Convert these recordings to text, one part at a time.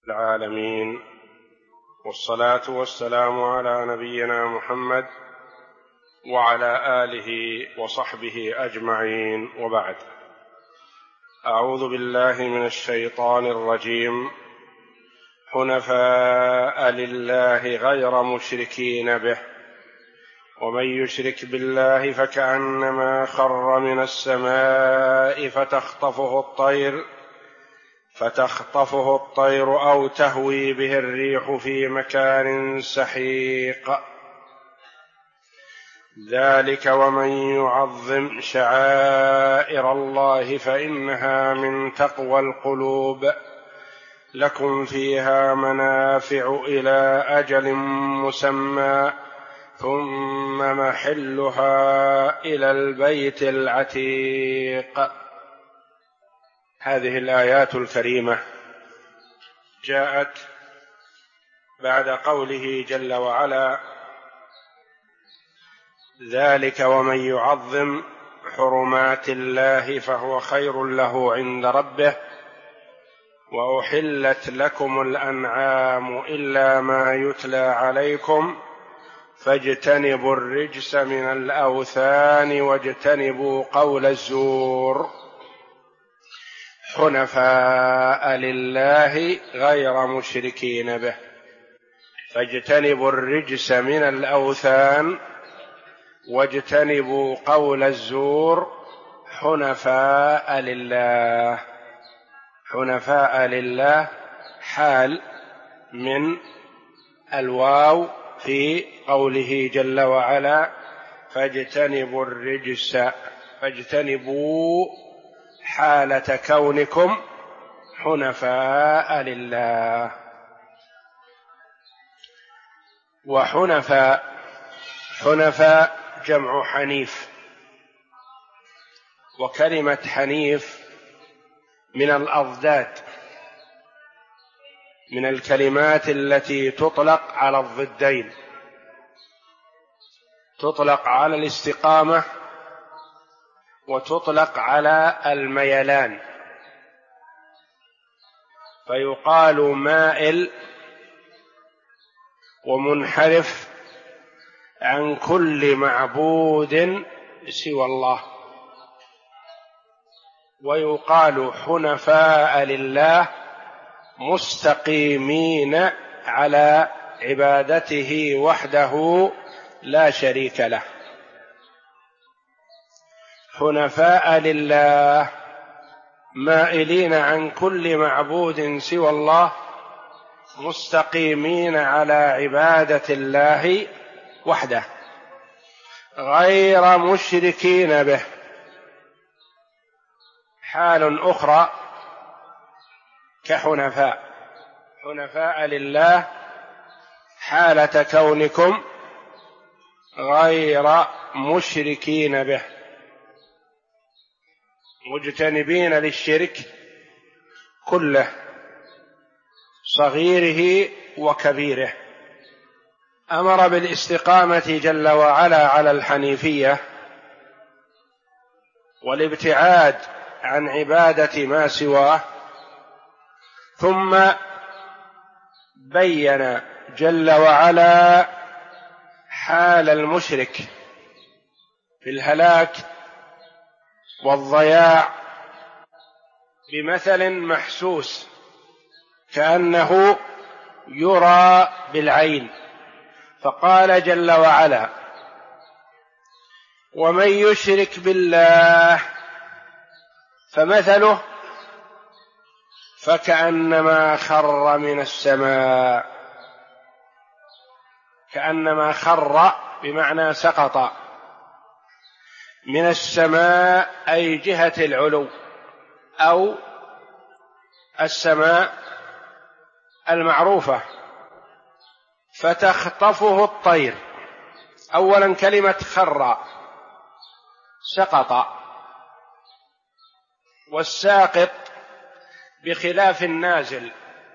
العالمين، والصلاة والسلام على نبينا محمد وعلى آله وصحبه أجمعين، وبعد. أعوذ بالله من الشيطان الرجيم. حنفاء لله غير مشركين به، ومن يشرك بالله فكأنما خر من السماء فتخطفه الطير أو تهوي به الريح في مكان سحيق. ذلك ومن يعظم شعائر الله فإنها من تقوى القلوب. لكم فيها منافع إلى أجل مسمى، ثم محلها إلى البيت العتيق. هذه الآيات الكريمة جاءت بعد قوله جل وعلا: ذلك ومن يعظم حرمات الله فهو خير له عند ربه، وأحلت لكم الأنعام إلا ما يتلى عليكم فاجتنبوا الرجس من الأوثان واجتنبوا قول الزور. حنفاء لله غير مشركين به، فاجتنبوا الرجس من الأوثان واجتنبوا قول الزور. حنفاء لله، حنفاء لله حال من الواو في قوله جل وعلا: فاجتنبوا الرجس، فاجتنبوا حالة كونكم حنفاء لله. وحنفاء، حنفاء جمع حنيف، وكلمة حنيف من الأضداد، من الكلمات التي تطلق على الضدين، تطلق على الاستقامة وتطلق على الميلان، فيقال مائل ومنحرف عن كل معبود سوى الله، ويقال حنفاء لله مستقيمين على عبادته وحده لا شريك له. حنفاء لله مائلين عن كل معبود سوى الله، مستقيمين على عبادة الله وحده، غير مشركين به. حال أخرى كحنفاء، حنفاء لله حالة كونكم غير مشركين به، مجتنبين للشرك كله، صغيره وكبيره. أمر بالاستقامة جل وعلا على الحنيفية والابتعاد عن عبادة ما سواه، ثم بين جل وعلا حال المشرك في الهلاك والضياع بمثل محسوس كأنه يرى بالعين، فقال جل وعلا: ومن يشرك بالله فمثله فكأنما خر من السماء. كأنما خر بمعنى سقط من السماء، أي جهة العلو أو السماء المعروفة، فتخطفه الطير. أولا كلمة خر سقط، والساقط بخلاف النازل.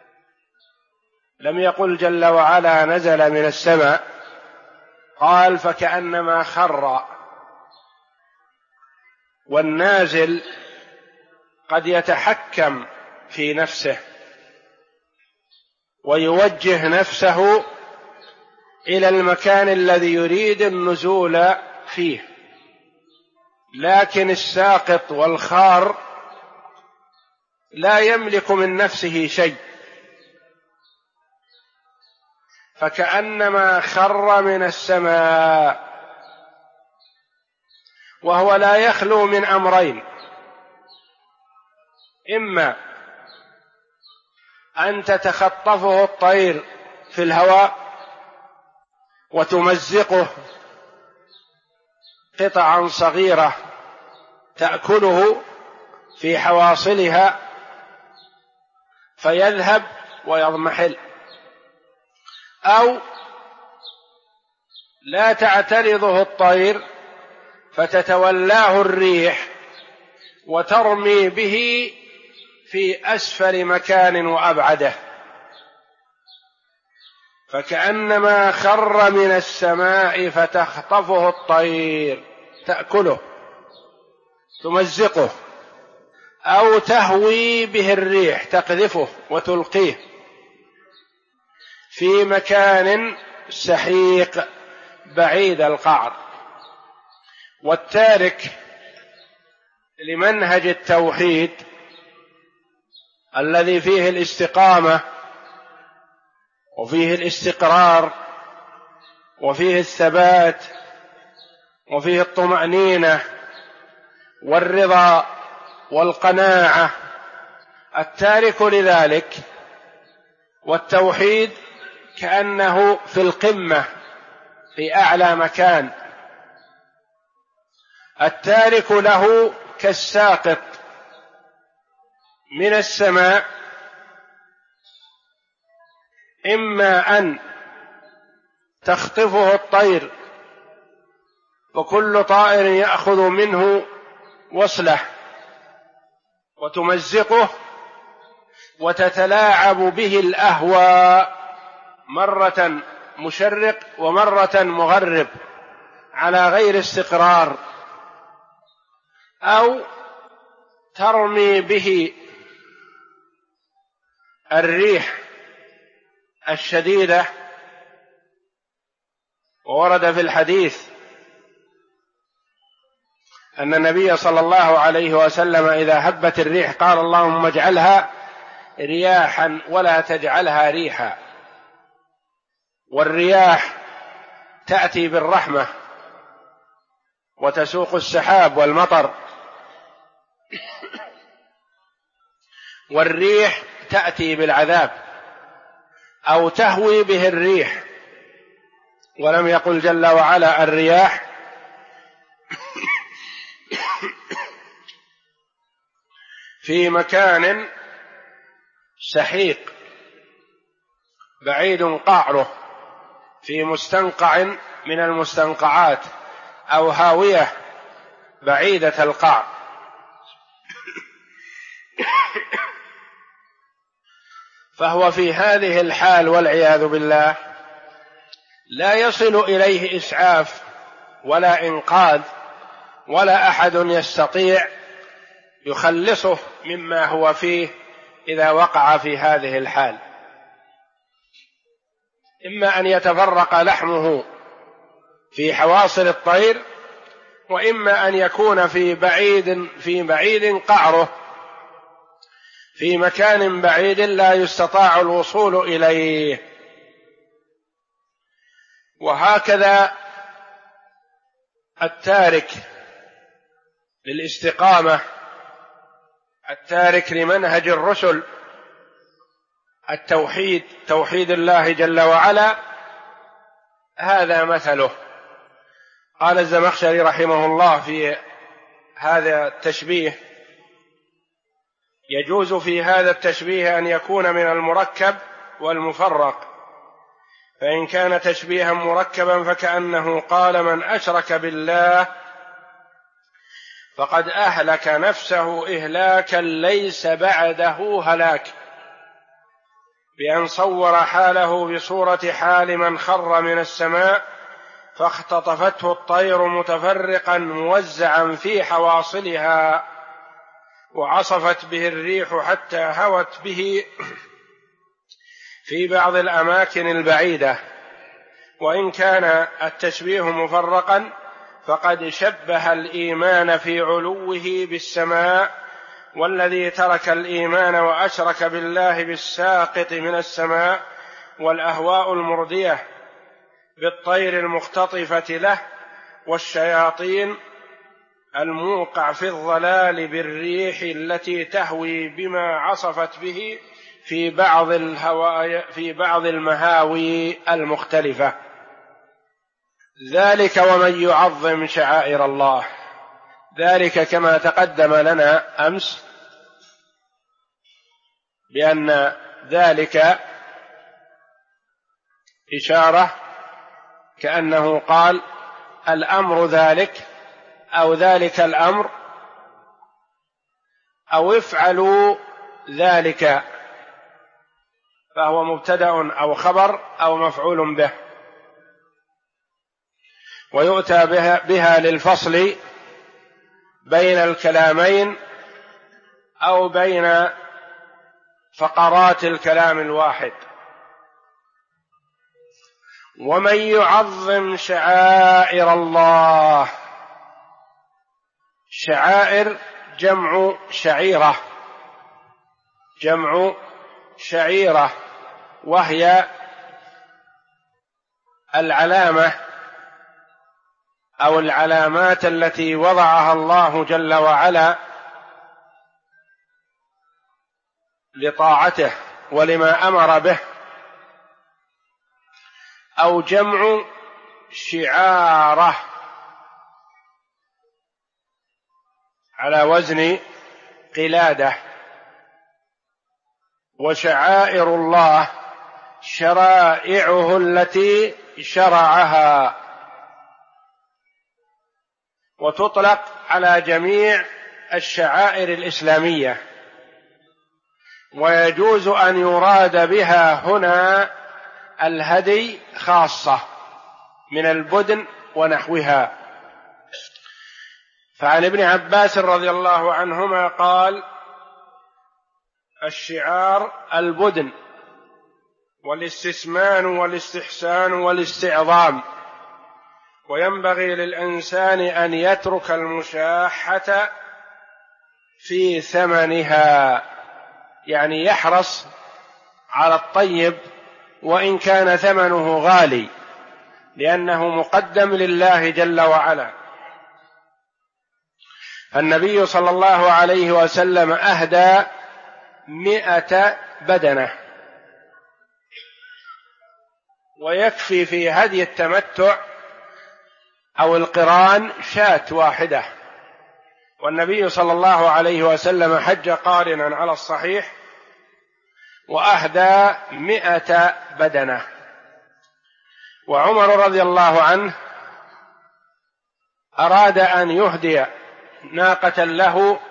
لم يقل جل وعلا نزل من السماء، قال فكأنما خر. والنازل قد يتحكم في نفسه ويوجه نفسه إلى المكان الذي يريد النزول فيه. لكن الساقط والخار لا يملك من نفسه شيء، فكأنما خر من السماء، وهو لا يخلو من أمرين: إما أن تتخطفه الطير في الهواء وتمزقه قطعا صغيرة تأكله في حواصلها فيذهب ويضمحل، أو لا تعترضه الطير فتتولاه الريح وترمي به في أسفل مكان وأبعده، فكأنما خر من السماء فتخطفه الطير تأكله تمزقه، أو تهوي به الريح تقذفه وتلقيه في مكان سحيق بعيد القعر. والتارك لمنهج التوحيد الذي فيه الاستقامة وفيه الاستقرار وفيه الثبات وفيه الطمأنينة والرضا والقناعة، التارك لذلك والتوحيد كأنه في القمة في أعلى مكان. التارك له كالساقط من السماء، إما أن تخطفه الطير وكل طائر يأخذ منه وصله وتمزقه وتتلاعب به الأهواء، مرة مشرق ومرة مغرب على غير استقرار، أو ترمي به الريح الشديدة. وورد في الحديث أن النبي صلى الله عليه وسلم إذا هبت الريح قال: اللهم اجعلها رياحا ولا تجعلها ريحا. والرياح تأتي بالرحمة وتسوق السحاب والمطر، والريح تأتي بالعذاب أو تهوي به الريح. ولم يقل جل وعلا الرياح في مكان سحيق بعيد قعره في مستنقع من المستنقعات، أو هاوية بعيدة القعر. فهو في هذه الحال والعياذ بالله لا يصل إليه إسعاف ولا إنقاذ، ولا أحد يستطيع يخلصه مما هو فيه إذا وقع في هذه الحال. إما أن يتفرق لحمه في حواصل الطير، وإما أن يكون في بعيد قعره في مكان بعيد لا يستطاع الوصول إليه. وهكذا التارك للاستقامة، التارك لمنهج الرسل، التوحيد، توحيد الله جل وعلا، هذا مثله. قال الزمخشري رحمه الله في هذا التشبيه: يجوز في هذا التشبيه أن يكون من المركب والمفرق، فإن كان تشبيها مركبا فكأنه قال: من أشرك بالله فقد أهلك نفسه إهلاكا ليس بعده هلاك، بأن صور حاله بصورة حال من خر من السماء فاختطفته الطير متفرقا موزعا في حواصلها، وعصفت به الريح حتى هوت به في بعض الأماكن البعيدة، وإن كان التشبيه مفرقا فقد شبه الإيمان في علوه بالسماء، والذي ترك الإيمان وأشرك بالله بالساقط من السماء والأهواء المردية بالطير المختطفة له والشياطين الموقع في الضلال بالريح التي تهوي بما عصفت به في بعض المهاوي المختلفة. ذلك ومن يعظم شعائر الله، ذلك كما تقدم لنا أمس بأن ذلك إشارة كأنه قال الأمر ذلك أو ذلك الأمر أو افعلوا ذلك، فهو مبتدأ أو خبر أو مفعول به، ويؤتى بها للفصل بين الكلامين أو بين فقرات الكلام الواحد. ومن يعظم شعائر الله، شعائر جمع شعيرة، جمع شعيرة، وهي العلامة أو العلامات التي وضعها الله جل وعلا لطاعته ولما أمر به، أو جمع شعارة على وزن قلادة. وشعائر الله شرائعه التي شرعها، وتطلق على جميع الشعائر الإسلامية، ويجوز أن يراد بها هنا الهدي خاصة من البدن ونحوها. فعن ابن عباس رضي الله عنهما قال: الشعار البدن والاستسمان والاستحسان والاستعظام، وينبغي للإنسان أن يترك المشاحة في ثمنها، يعني يحرص على الطيب وإن كان ثمنه غالي، لأنه مقدم لله جل وعلا. فالنبي صلى الله عليه وسلم أهدى 100 بدنة، ويكفي في هدي التمتع أو القران شاة واحدة. والنبي صلى الله عليه وسلم حج قارنا على الصحيح وأهدى 100 بدنة. وعمر رضي الله عنه أراد أن يهدي ناقة له،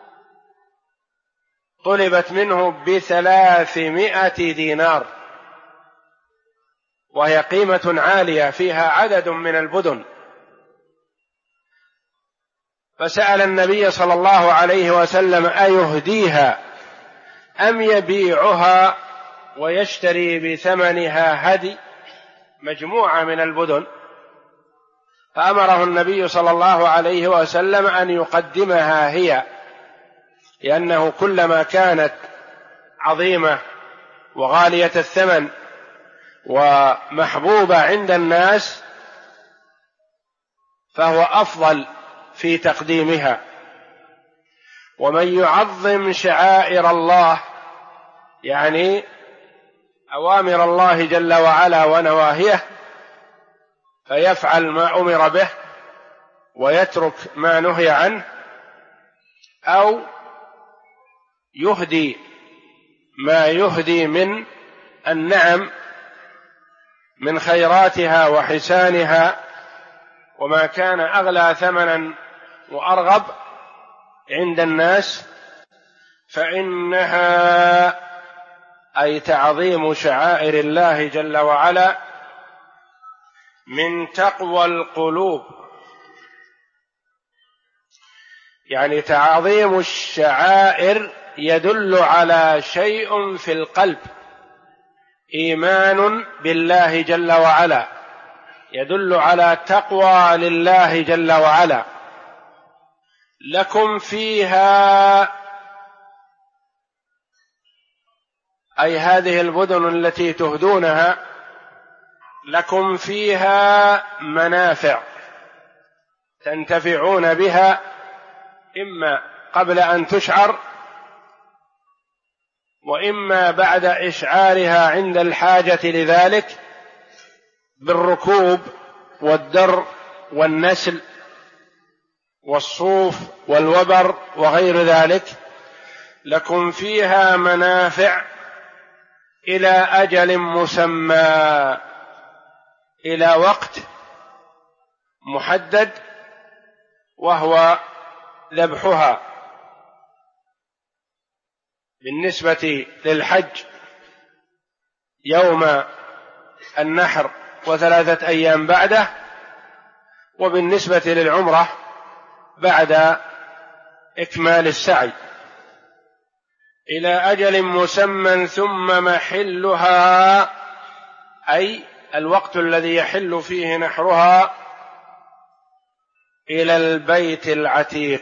طلبت منه ب300 دينار، وهي قيمة عالية فيها عدد من البدن. فسأل النبي صلى الله عليه وسلم أيهديها أم يبيعها ويشتري بثمنها هدي مجموعة من البدن؟ فأمره النبي صلى الله عليه وسلم أن يقدمها هي، لأنه كلما كانت عظيمة وغالية الثمن ومحبوبة عند الناس فهو أفضل في تقديمها. ومن يعظم شعائر الله يعني أوامر الله جل وعلا ونواهيه، فيفعل ما أمر به ويترك ما نهي عنه، أو يهدي ما يهدي من النعم من خيراتها وحسانها، وما كان أغلى ثمنا وأرغب عند الناس، فإنها أي تعظيم شعائر الله جل وعلا من تقوى القلوب. يعني تعظيم الشعائر يدل على شيء في القلب، إيمان بالله جل وعلا، يدل على تقوى لله جل وعلا. لكم فيها، أي هذه المدن التي تهدونها، لكم فيها منافع تنتفعون بها، إما قبل أن تشعر وإما بعد إشعارها عند الحاجة لذلك، بالركوب والدر والنسل والصوف والوبر وغير ذلك. لكم فيها منافع إلى أجل مسمى، إلى وقت محدد وهو ذبحها. بالنسبة للحج يوم النحر و3 أيام بعده، وبالنسبة للعمرة بعد إكمال السعي، إلى أجل مسمى ثم محلها، أي الوقت الذي يحل فيه نحرها، إلى البيت العتيق،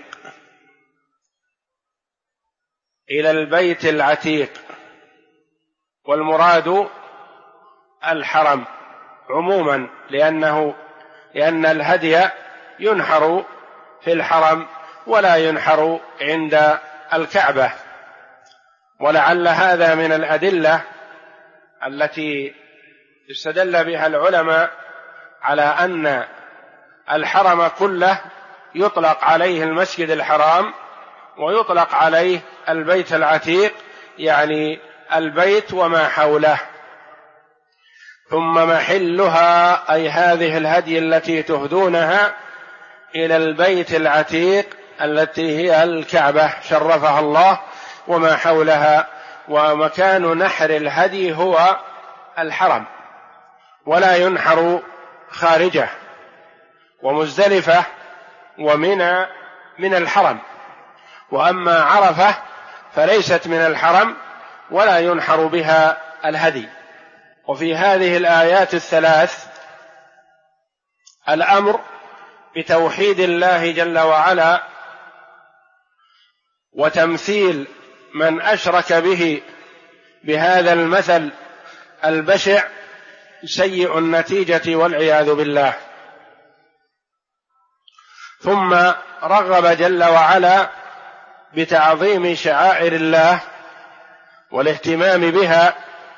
إلى البيت العتيق. والمراد الحرم عموما، لأن الهدي ينحر في الحرم ولا ينحر عند الكعبة. ولعل هذا من الأدلة التي استدل بها العلماء على أن الحرم كله يطلق عليه المسجد الحرام ويطلق عليه البيت العتيق، يعني البيت وما حوله. ثم محلها، أي هذه الهدي التي تهدونها، إلى البيت العتيق التي هي الكعبة شرفها الله وما حولها. ومكان نحر الهدي هو الحرم، ولا ينحر خارجه. ومزدلفة ومنى من الحرم، وأما عرفة فليست من الحرم ولا ينحر بها الهدي. وفي هذه الآيات الثلاث الأمر بتوحيد الله جل وعلا، وتمثيل من أشرك به بهذا المثل البشع سيء النتيجة والعياذ بالله. ثم رغب جل وعلا بتعظيم شعائر الله والاهتمام بها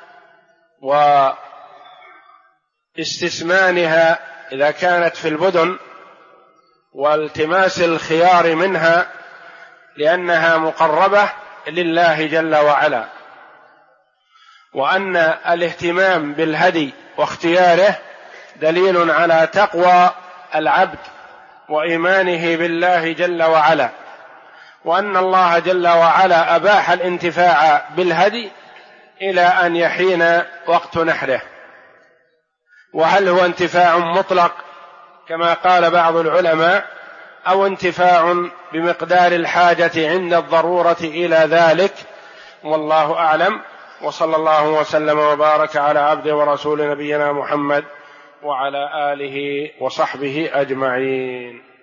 واستثمانها إذا كانت في المدن، والتماس الخيار منها لأنها مقربة لله جل وعلا. وأن الاهتمام بالهدي واختياره دليل على تقوى العبد وإيمانه بالله جل وعلا، وأن الله جل وعلا أباح الانتفاع بالهدي إلى أن يحين وقت نحره. وهل هو انتفاع مطلق كما قال بعض العلماء، أو انتفاع بمقدار الحاجة عند الضرورة إلى ذلك؟ والله أعلم. وصلى الله وسلم وبارك على عبده ورسول نبينا محمد وعلى آله وصحبه أجمعين.